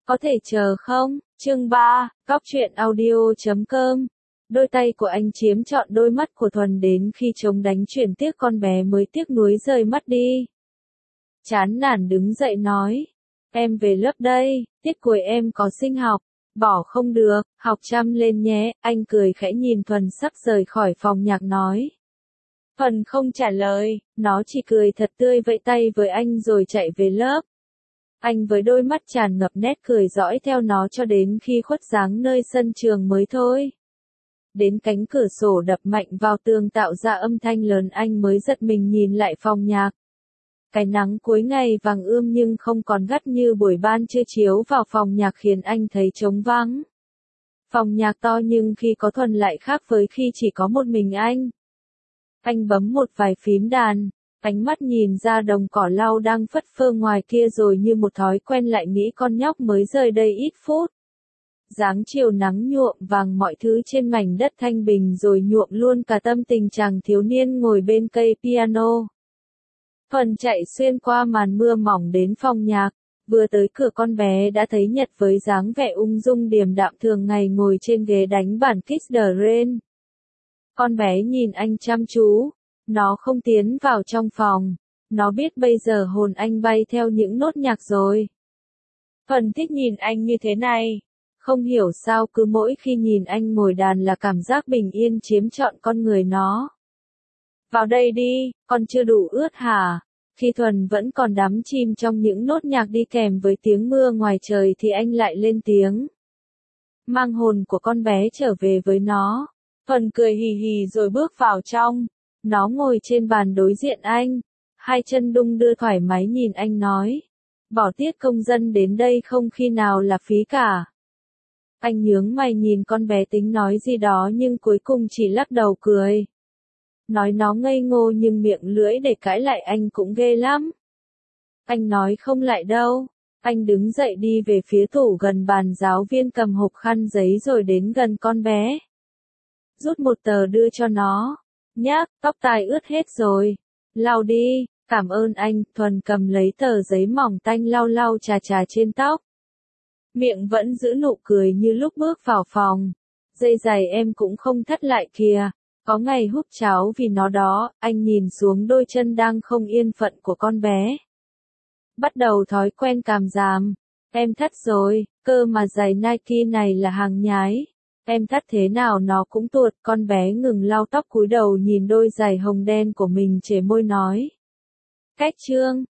Có thể chờ không? Chương 3, Góc truyện audio.com. Đôi tay của anh chiếm trọn đôi mắt của Thuần đến khi chống đánh chuyển tiếc con bé mới tiếc nuối rời mắt đi. Chán nản đứng dậy nói. Em về lớp đây, tiết cuối em có sinh học. Bỏ không được, học chăm lên nhé, anh cười khẽ nhìn Thuần sắp rời khỏi phòng nhạc nói. Thuần không trả lời, nó chỉ cười thật tươi vẫy tay với anh rồi chạy về lớp. Anh với đôi mắt tràn ngập nét cười dõi theo nó cho đến khi khuất dáng nơi sân trường mới thôi. Đến cánh cửa sổ đập mạnh vào tường tạo ra âm thanh lớn anh mới giật mình nhìn lại phòng nhạc. Cái nắng cuối ngày vàng ươm nhưng không còn gắt như buổi ban trưa chiếu vào phòng nhạc khiến anh thấy trống vắng. Phòng nhạc to nhưng khi có Thuần lại khác với khi chỉ có một mình anh. Anh bấm một vài phím đàn, ánh mắt nhìn ra đồng cỏ lau đang phất phơ ngoài kia rồi như một thói quen lại nghĩ con nhóc mới rời đây ít phút. Dáng chiều nắng nhuộm vàng mọi thứ trên mảnh đất thanh bình rồi nhuộm luôn cả tâm tình chàng thiếu niên ngồi bên cây piano. Thuần chạy xuyên qua màn mưa mỏng đến phòng nhạc, vừa tới cửa con bé đã thấy Nhật với dáng vẻ ung dung điềm đạm thường ngày ngồi trên ghế đánh bản Kiss the Rain. Con bé nhìn anh chăm chú, nó không tiến vào trong phòng, nó biết bây giờ hồn anh bay theo những nốt nhạc rồi. Thuần thích nhìn anh như thế này, không hiểu sao cứ mỗi khi nhìn anh ngồi đàn là cảm giác bình yên chiếm trọn con người nó. Vào đây đi, con chưa đủ ướt hả? Khi Thuần vẫn còn đắm chìm trong những nốt nhạc đi kèm với tiếng mưa ngoài trời thì anh lại lên tiếng. Mang hồn của con bé trở về với nó. Thuần cười hì hì rồi bước vào trong. Nó ngồi trên bàn đối diện anh. Hai chân đung đưa thoải mái nhìn anh nói. Bỏ tiết công dân đến đây không khi nào là phí cả. Anh nhướng mày nhìn con bé tính nói gì đó nhưng cuối cùng chỉ lắc đầu cười. Nói nó ngây ngô nhưng miệng lưỡi để cãi lại anh cũng ghê lắm. Anh nói không lại đâu. Anh đứng dậy đi về phía tủ gần bàn giáo viên cầm hộp khăn giấy rồi đến gần con bé. Rút một tờ đưa cho nó. Nhác, tóc tai ướt hết rồi. Lau đi, cảm ơn anh. Thuần cầm lấy tờ giấy mỏng tanh lau lau chà chà trên tóc. Miệng vẫn giữ nụ cười như lúc bước vào phòng. Dây giày em cũng không thắt lại kìa. Có ngày hút cháo vì nó đó, anh nhìn xuống đôi chân đang không yên phận của con bé. Bắt đầu thói quen càm ràm. Em thắt rồi, cơ mà giày Nike này là hàng nhái. Em thắt thế nào nó cũng tuột. Con bé ngừng lau tóc cúi đầu nhìn đôi giày hồng đen của mình chề môi nói. Cách chương.